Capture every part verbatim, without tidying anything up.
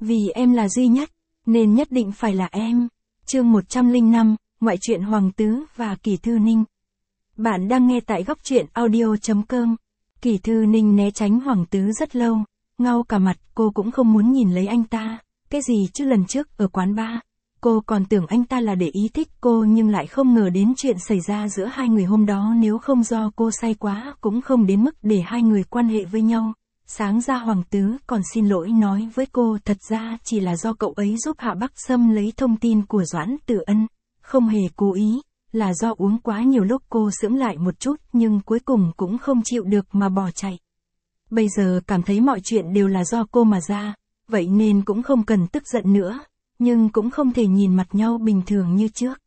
Vì em là duy nhất, nên nhất định phải là em. Chương một trăm lẻ năm, Ngoại truyện Hoàng Tứ và Kỳ Thư Ninh. Bạn đang nghe tại góc truyện audio chấm com. Kỳ Thư Ninh né tránh Hoàng Tứ rất lâu, ngau cả mặt, cô cũng không muốn nhìn lấy anh ta. Cái gì chứ lần trước ở quán bar, cô còn tưởng anh ta là để ý thích cô nhưng lại không ngờ đến chuyện xảy ra giữa hai người hôm đó, nếu không do cô say quá cũng không đến mức để hai người quan hệ với nhau. Sáng ra Hoàng Tứ còn xin lỗi nói với cô thật ra chỉ là do cậu ấy giúp Hạ Bắc Sâm lấy thông tin của Doãn Tử Ân, không hề cố ý, là do uống quá nhiều. Lúc cô sững lại một chút nhưng cuối cùng cũng không chịu được mà bỏ chạy. Bây giờ cảm thấy mọi chuyện đều là do cô mà ra, vậy nên cũng không cần tức giận nữa, nhưng cũng không thể nhìn mặt nhau bình thường như trước.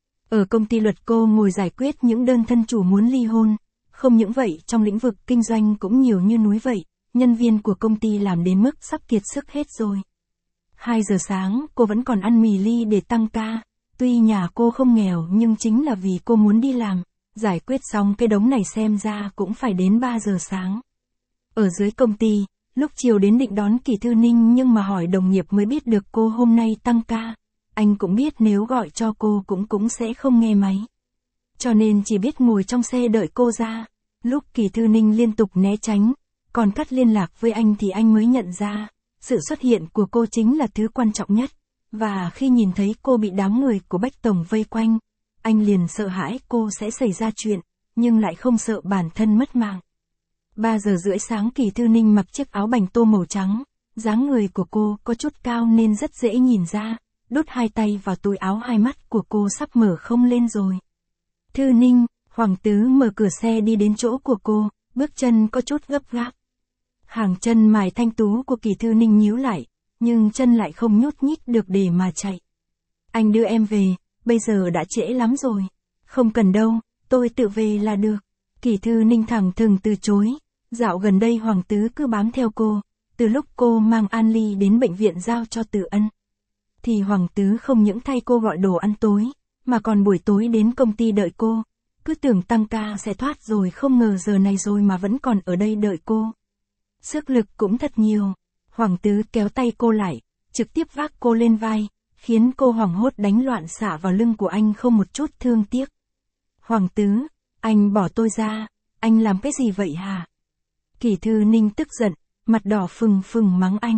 Ở công ty luật cô ngồi giải quyết những đơn thân chủ muốn ly hôn, không những vậy trong lĩnh vực kinh doanh cũng nhiều như núi vậy. Nhân viên của công ty làm đến mức sắp kiệt sức hết rồi. hai giờ sáng cô vẫn còn ăn mì ly để tăng ca. Tuy nhà cô không nghèo nhưng chính là vì cô muốn đi làm. Giải quyết xong cái đống này xem ra cũng phải đến ba giờ sáng. Ở dưới công ty, lúc chiều đến định đón Kỳ Thư Ninh nhưng mà hỏi đồng nghiệp mới biết được cô hôm nay tăng ca. Anh cũng biết nếu gọi cho cô cũng cũng sẽ không nghe máy. Cho nên chỉ biết ngồi trong xe đợi cô ra. Lúc Kỳ Thư Ninh liên tục né tránh, còn cắt liên lạc với anh thì anh mới nhận ra, sự xuất hiện của cô chính là thứ quan trọng nhất. Và khi nhìn thấy cô bị đám người của Bách Tổng vây quanh, anh liền sợ hãi cô sẽ xảy ra chuyện, nhưng lại không sợ bản thân mất mạng. ba giờ rưỡi sáng Kỳ Thư Ninh mặc chiếc áo bành tô màu trắng, dáng người của cô có chút cao nên rất dễ nhìn ra, đút hai tay vào túi áo, hai mắt của cô sắp mở không lên rồi. Thư Ninh, Hoàng Tứ mở cửa xe đi đến chỗ của cô, bước chân có chút gấp gáp. Hàng chân mài thanh tú của Kỳ Thư Ninh nhíu lại, nhưng chân lại không nhúc nhích được để mà chạy. Anh đưa em về, bây giờ đã trễ lắm rồi. Không cần đâu, tôi tự về là được. Kỳ Thư Ninh thẳng thừng từ chối. Dạo gần đây Hoàng Tứ cứ bám theo cô, từ lúc cô mang An Ly đến bệnh viện giao cho Tử Ân. Thì Hoàng Tứ không những thay cô gọi đồ ăn tối, mà còn buổi tối đến công ty đợi cô. Cứ tưởng tăng ca sẽ thoát rồi, không ngờ giờ này rồi mà vẫn còn ở đây đợi cô. Sức lực cũng thật nhiều. Hoàng Tứ kéo tay cô lại, trực tiếp vác cô lên vai, khiến cô hoảng hốt đánh loạn xả vào lưng của anh không một chút thương tiếc. Hoàng Tứ, anh bỏ tôi ra, anh làm cái gì vậy hả? Kỳ Thư Ninh tức giận, mặt đỏ phừng phừng mắng anh.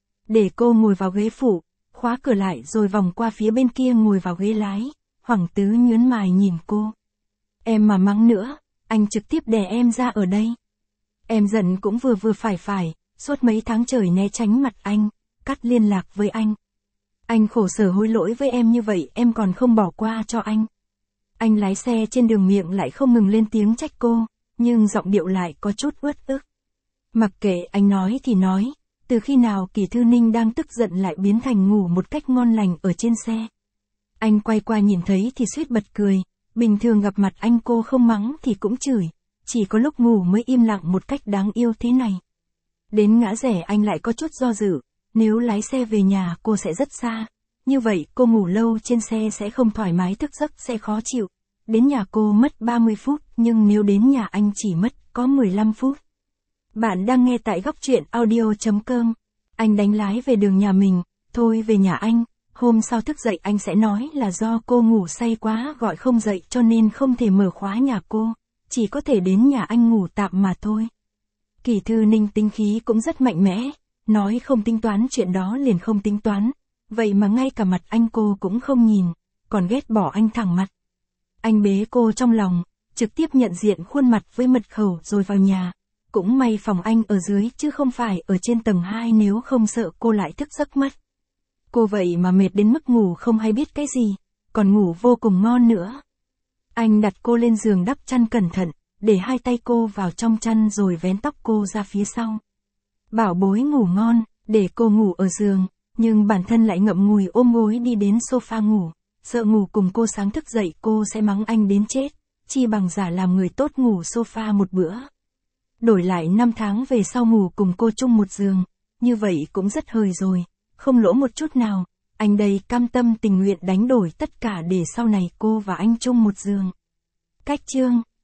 Để cô ngồi vào ghế phụ, khóa cửa lại rồi vòng qua phía bên kia ngồi vào ghế lái. Hoàng Tứ nhướng mày nhìn cô. Em mà mắng nữa, anh trực tiếp đè em ra ở đây. Em giận cũng vừa vừa phải phải, suốt mấy tháng trời né tránh mặt anh, cắt liên lạc với anh. Anh khổ sở hối lỗi với em như vậy em còn không bỏ qua cho anh. Anh lái xe trên đường miệng lại không ngừng lên tiếng trách cô, nhưng giọng điệu lại có chút uất ức. Mặc kệ anh nói thì nói, từ khi nào Kỳ Thư Ninh đang tức giận lại biến thành ngủ một cách ngon lành ở trên xe. Anh quay qua nhìn thấy thì suýt bật cười, bình thường gặp mặt anh cô không mắng thì cũng chửi. Chỉ có lúc ngủ mới im lặng một cách đáng yêu thế này. Đến ngã rẽ anh lại có chút do dự, nếu lái xe về nhà cô sẽ rất xa. Như vậy cô ngủ lâu trên xe sẽ không thoải mái, thức giấc sẽ khó chịu. Đến nhà cô mất ba mươi phút, nhưng nếu đến nhà anh chỉ mất có mười lăm phút. Bạn đang nghe tại góc truyện audio chấm com. Anh đánh lái về đường nhà mình, thôi về nhà anh. Hôm sau thức dậy anh sẽ nói là do cô ngủ say quá gọi không dậy cho nên không thể mở khóa nhà cô. Chỉ có thể đến nhà anh ngủ tạm mà thôi. Kỳ Thư Ninh tính khí cũng rất mạnh mẽ, nói không tính toán chuyện đó liền không tính toán, vậy mà ngay cả mặt anh cô cũng không nhìn, còn ghét bỏ anh thẳng mặt. Anh bế cô trong lòng, trực tiếp nhận diện khuôn mặt với mật khẩu rồi vào nhà, cũng may phòng anh ở dưới chứ không phải ở trên tầng hai, nếu không sợ cô lại thức giấc mất. Cô vậy mà mệt đến mức ngủ không hay biết cái gì, còn ngủ vô cùng ngon nữa. Anh đặt cô lên giường đắp chăn cẩn thận, để hai tay cô vào trong chăn rồi vén tóc cô ra phía sau. Bảo bối ngủ ngon, để cô ngủ ở giường, nhưng bản thân lại ngậm ngùi ôm gối đi đến sofa ngủ, sợ ngủ cùng cô sáng thức dậy cô sẽ mắng anh đến chết, chi bằng giả làm người tốt ngủ sofa một bữa. Đổi lại năm tháng về sau ngủ cùng cô chung một giường, như vậy cũng rất hời rồi, không lỗ một chút nào. Anh đây cam tâm tình nguyện đánh đổi tất cả để sau này cô và anh chung một giường. Cách chương